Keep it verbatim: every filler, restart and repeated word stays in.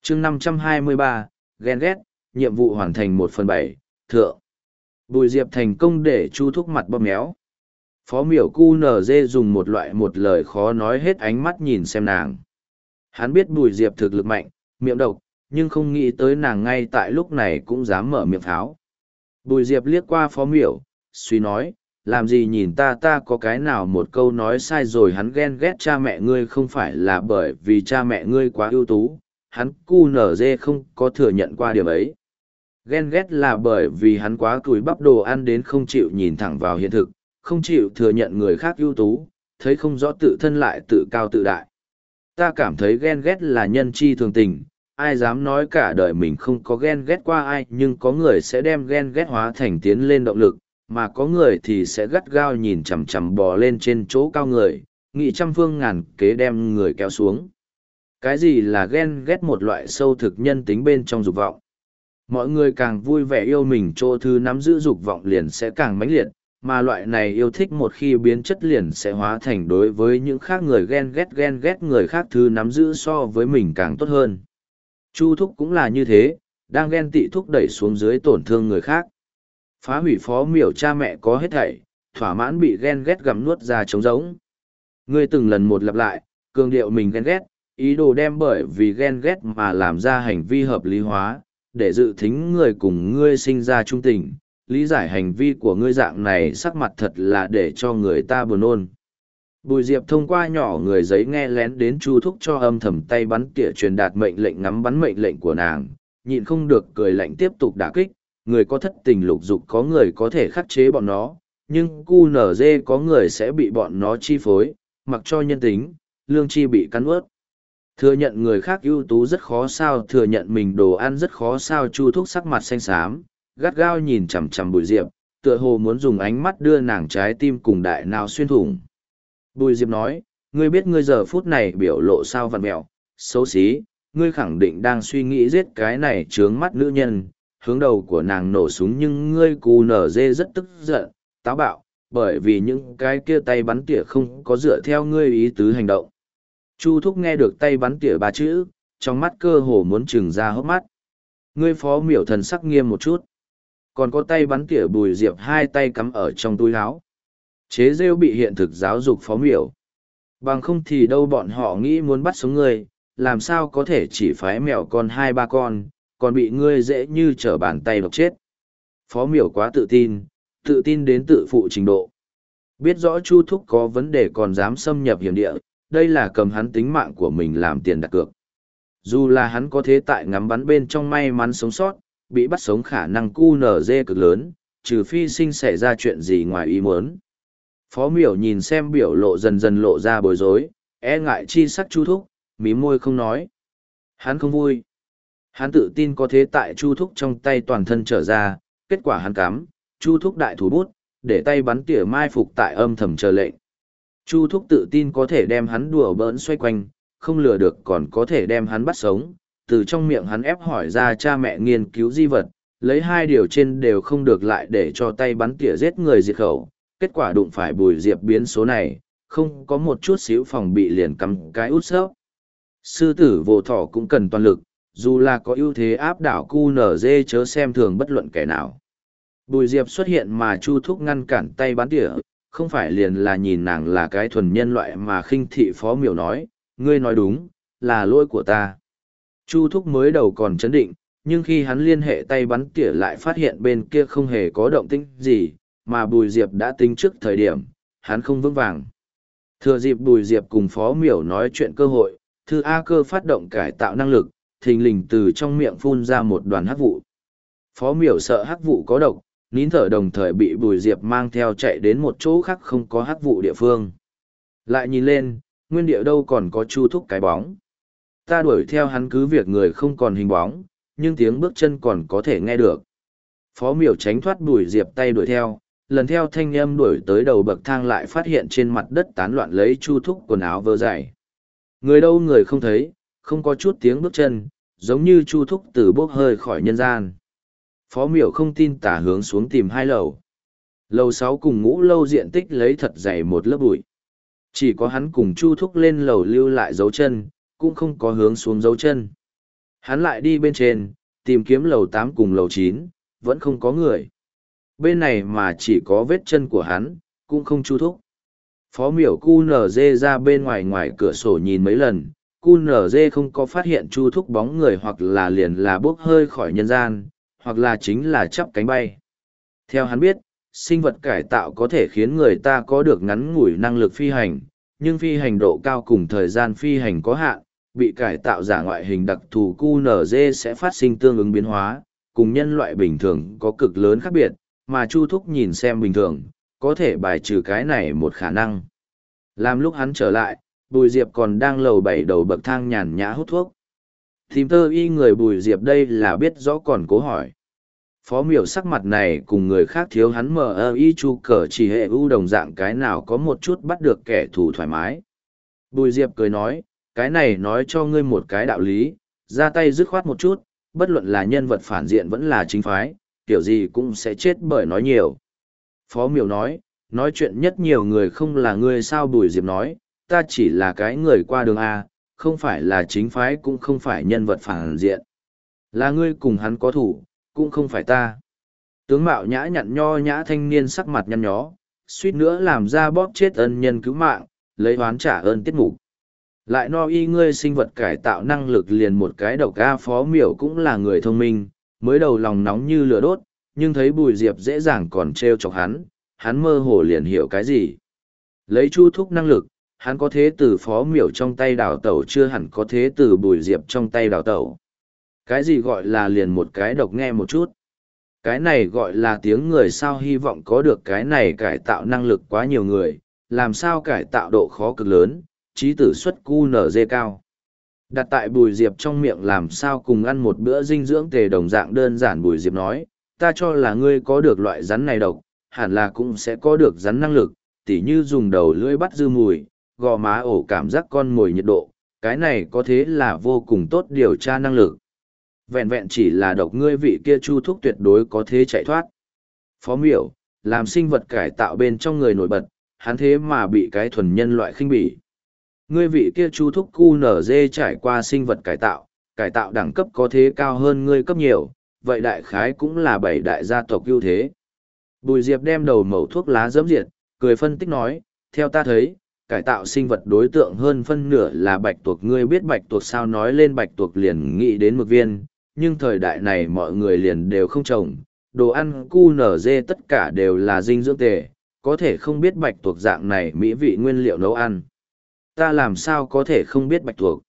chương năm trăm hai mươi ba, ghen ghét, nhiệm vụ hoàn thành một phần bảy, thượng. Bùi Diệp thành công để Chu Thúc mặt bóp méo. Phó miểu cu nở dê dùng một loại một lời khó nói hết ánh mắt nhìn xem nàng. Hắn biết Bùi Diệp thực lực mạnh, miệng độc, nhưng không nghĩ tới nàng ngay tại lúc này cũng dám mở miệng pháo. Bùi Diệp liếc qua Phó miểu, suy nói, làm gì nhìn ta ta có cái nào một câu nói sai rồi. Hắn ghen ghét cha mẹ ngươi không phải là bởi vì cha mẹ ngươi quá ưu tú, hắn cu nở dê không có thừa nhận qua điểm ấy. Ghen ghét là bởi vì hắn quá cùi bắp đồ ăn đến không chịu nhìn thẳng vào hiện thực, không chịu thừa nhận người khác ưu tú, thấy không rõ tự thân lại tự cao tự đại. Ta cảm thấy ghen ghét là nhân chi thường tình, ai dám nói cả đời mình không có ghen ghét qua ai, nhưng có người sẽ đem ghen ghét hóa thành tiến lên động lực, mà có người thì sẽ gắt gao nhìn chằm chằm bò lên trên chỗ cao người, nghị trăm phương ngàn kế đem người kéo xuống. Cái gì là ghen ghét? Một loại sâu thực nhân tính bên trong dục vọng. Mọi người càng vui vẻ yêu mình chỗ thứ nắm giữ dục vọng liền sẽ càng mãnh liệt, mà loại này yêu thích một khi biến chất liền sẽ hóa thành đối với những khác người ghen ghét ghen ghét người khác thứ nắm giữ so với mình càng tốt hơn. Chu Thúc cũng là như thế, đang ghen tị thúc đẩy xuống dưới tổn thương người khác. Phá hủy Phó miểu cha mẹ có hết thảy, thỏa mãn bị ghen ghét gặm nuốt ra trống rỗng. Ngươi từng lần một lặp lại, cường điệu mình ghen ghét, ý đồ đem bởi vì ghen ghét mà làm ra hành vi hợp lý hóa, để dự thính người cùng ngươi sinh ra trung tình, lý giải hành vi của ngươi dạng này sắc mặt thật là để cho người ta buồn nôn. Bùi Diệp thông qua nhỏ người giấy nghe lén đến Chu Thúc cho âm thầm tay bắn tỉa truyền đạt mệnh lệnh ngắm bắn mệnh lệnh của nàng, nhịn không được cười lạnh tiếp tục đả kích, người có thất tình lục dục có người có thể khắc chế bọn nó, nhưng cu nở dê có người sẽ bị bọn nó chi phối, mặc cho nhân tính, lương chi bị cắn ướt. Thừa nhận người khác ưu tú rất khó sao, thừa nhận mình đồ ăn rất khó sao. Chu Thúc sắc mặt xanh xám, gắt gao nhìn chằm chằm Bùi Diệp, tựa hồ muốn dùng ánh mắt đưa nàng trái tim cùng đại nào xuyên thủng. Bùi Diệp nói, ngươi biết ngươi giờ phút này biểu lộ sao vặn mẹo, xấu xí, ngươi khẳng định đang suy nghĩ giết cái này trướng mắt nữ nhân, hướng đầu của nàng nổ súng, nhưng ngươi cù nở dê rất tức giận, táo bạo, bởi vì những cái kia tay bắn tỉa không có dựa theo ngươi ý tứ hành động. Chu Thúc nghe được tay bắn tỉa ba chữ, trong mắt cơ hồ muốn trừng ra hốc mắt. Ngươi Phó miểu thần sắc nghiêm một chút. Còn có tay bắn tỉa. Bùi Diệp hai tay cắm ở trong túi áo. Chế rêu bị hiện thực giáo dục Phó miểu. Bằng không thì đâu bọn họ nghĩ muốn bắt sống ngươi, làm sao có thể chỉ phái mèo con hai ba con, còn bị ngươi dễ như trở bàn tay độc chết. Phó miểu quá tự tin, tự tin đến tự phụ trình độ. Biết rõ Chu Thúc có vấn đề còn dám xâm nhập hiểm địa, đây là cầm hắn tính mạng của mình làm tiền đặt cược. Dù là hắn có thế tại ngắm bắn bên trong may mắn sống sót, bị bắt sống khả năng cu nở dê cực lớn, trừ phi sinh xảy ra chuyện gì ngoài ý muốn. Phó miểu nhìn xem biểu lộ dần dần lộ ra bối rối, e ngại chi sắc Chu Thúc, mím môi không nói. Hắn không vui. Hắn tự tin có thế tại Chu Thúc trong tay toàn thân trở ra, kết quả hắn cắm, Chu Thúc đại thủ bút, để tay bắn tỉa mai phục tại âm thầm chờ lệnh. Chu Thúc tự tin có thể đem hắn đùa bỡn xoay quanh, không lừa được còn có thể đem hắn bắt sống, từ trong miệng hắn ép hỏi ra cha mẹ nghiên cứu di vật, lấy hai điều trên đều không được lại để cho tay bắn tỉa giết người diệt khẩu, kết quả đụng phải Bùi Diệp biến số này, không có một chút xíu phòng bị liền cắm cái út sấp. Sư tử vô thỏ cũng cần toàn lực, dù là có ưu thế áp đảo cu nở dê chớ xem thường bất luận kẻ nào. Bùi Diệp xuất hiện mà Chu Thúc ngăn cản tay bắn tỉa, không phải liền là nhìn nàng là cái thuần nhân loại mà khinh thị. Phó miểu nói, ngươi nói đúng, là lỗi của ta. Chu Thúc mới đầu còn chấn định, nhưng khi hắn liên hệ tay bắn tỉa lại phát hiện bên kia không hề có động tĩnh gì, mà Bùi Diệp đã tính trước thời điểm, hắn không vững vàng. Thừa dịp Bùi Diệp cùng Phó miểu nói chuyện cơ hội, Thư A Cơ phát động cải tạo năng lực, thình lình từ trong miệng phun ra một đoàn hắc vụ. Phó miểu sợ hắc vụ có độc, nín thở đồng thời bị Bùi Diệp mang theo chạy đến một chỗ khác không có hắc vụ địa phương. Lại nhìn lên, nguyên địa đâu còn có Chu Thúc cái bóng. Ta đuổi theo hắn cứ việc người không còn hình bóng, nhưng tiếng bước chân còn có thể nghe được. Phó miểu tránh thoát Bùi Diệp tay đuổi theo, lần theo thanh âm đuổi tới đầu bậc thang lại phát hiện trên mặt đất tán loạn lấy Chu Thúc quần áo vơ dày. Người đâu người không thấy, không có chút tiếng bước chân, giống như Chu Thúc từ bốc hơi khỏi nhân gian. Phó miểu không tin tả hướng xuống tìm hai lầu. Lầu sáu cùng ngũ lâu diện tích lấy thật dày một lớp bụi. Chỉ có hắn cùng Chu Thúc lên lầu lưu lại dấu chân, cũng không có hướng xuống dấu chân. Hắn lại đi bên trên, tìm kiếm lầu tám cùng lầu chín, vẫn không có người. Bên này mà chỉ có vết chân của hắn, cũng không chu thúc. Phó miểu cu nở dê ra bên ngoài ngoài cửa sổ nhìn mấy lần, cu nở dê không có phát hiện chu thúc bóng người hoặc là liền là bốc hơi khỏi nhân gian, hoặc là chính là chắp cánh bay. Theo hắn biết, sinh vật cải tạo có thể khiến người ta có được ngắn ngủi năng lực phi hành, nhưng phi hành độ cao cùng thời gian phi hành có hạn, bị cải tạo giả ngoại hình đặc thù cu nở dê sẽ phát sinh tương ứng biến hóa, cùng nhân loại bình thường có cực lớn khác biệt, mà Chu Thúc nhìn xem bình thường, có thể bài trừ cái này một khả năng. Làm lúc hắn trở lại, Bùi Diệp còn đang lầu bảy đầu bậc thang nhàn nhã hút thuốc. Tìm tơ y người Bùi Diệp đây là biết rõ còn cố hỏi. Phó miểu sắc mặt này cùng người khác thiếu hắn mờ ơ y chu cờ chỉ hệ ưu đồng dạng cái nào có một chút bắt được kẻ thù thoải mái. Bùi Diệp cười nói, cái này nói cho ngươi một cái đạo lý, ra tay dứt khoát một chút, bất luận là nhân vật phản diện vẫn là chính phái, kiểu gì cũng sẽ chết bởi nói nhiều. Phó miểu nói, nói chuyện nhất nhiều người không là ngươi sao. Bùi Diệp nói, ta chỉ là cái người qua đường A, không phải là chính phái cũng không phải nhân vật phản diện. Là ngươi cùng hắn có thủ, cũng không phải ta. Tướng mạo nhã nhặn nho nhã thanh niên sắc mặt nhăn nhó, suýt nữa làm ra bóp chết ân nhân cứu mạng, lấy oán trả ơn tiết mục. Lại no y ngươi sinh vật cải tạo năng lực liền một cái độc A. Phó miểu cũng là người thông minh, mới đầu lòng nóng như lửa đốt, nhưng thấy Bùi Diệp dễ dàng còn trêu chọc hắn, hắn mơ hồ liền hiểu cái gì. Lấy Chu Thúc năng lực, hắn có thế từ Phó miểu trong tay đào tẩu chưa hẳn có thế từ Bùi Diệp trong tay đào tẩu. Cái gì gọi là liền một cái độc nghe một chút. Cái này gọi là tiếng người sao. Hy vọng có được cái này cải tạo năng lực quá nhiều người, làm sao cải tạo độ khó cực lớn, trí tử suất cu nở dê cao. Đặt tại Bùi Diệp trong miệng làm sao cùng ăn một bữa dinh dưỡng tề đồng dạng đơn giản. Bùi Diệp nói, ta cho là ngươi có được loại rắn này độc, hẳn là cũng sẽ có được rắn năng lực, tỉ như dùng đầu lưỡi bắt dư mùi, gò má ổ cảm giác con mồi nhiệt độ, cái này có thế là vô cùng tốt điều tra năng lực. Vẹn vẹn chỉ là độc ngươi vị kia Chu Thúc tuyệt đối có thế chạy thoát. Phó miểu, làm sinh vật cải tạo bên trong người nổi bật, hắn thế mà bị cái thuần nhân loại khinh bỉ. Ngươi vị kia Chu Thúc cu nở dê trải qua sinh vật cải tạo, cải tạo đẳng cấp có thế cao hơn ngươi cấp nhiều, vậy đại khái cũng là bảy đại gia tộc ưu thế. Bùi Diệp đem đầu mẩu thuốc lá dẫm diệt, cười phân tích nói, theo ta thấy, cải tạo sinh vật đối tượng hơn phân nửa là bạch tuộc. Ngươi biết bạch tuộc sao? Nói lên bạch tuộc liền nghĩ đến mực viên, nhưng thời đại này mọi người liền đều không trồng, đồ ăn cu nở dê tất cả đều là dinh dưỡng tề, có thể không biết bạch tuộc dạng này mỹ vị nguyên liệu nấu ăn. Ta làm sao có thể không biết bạch tuộc?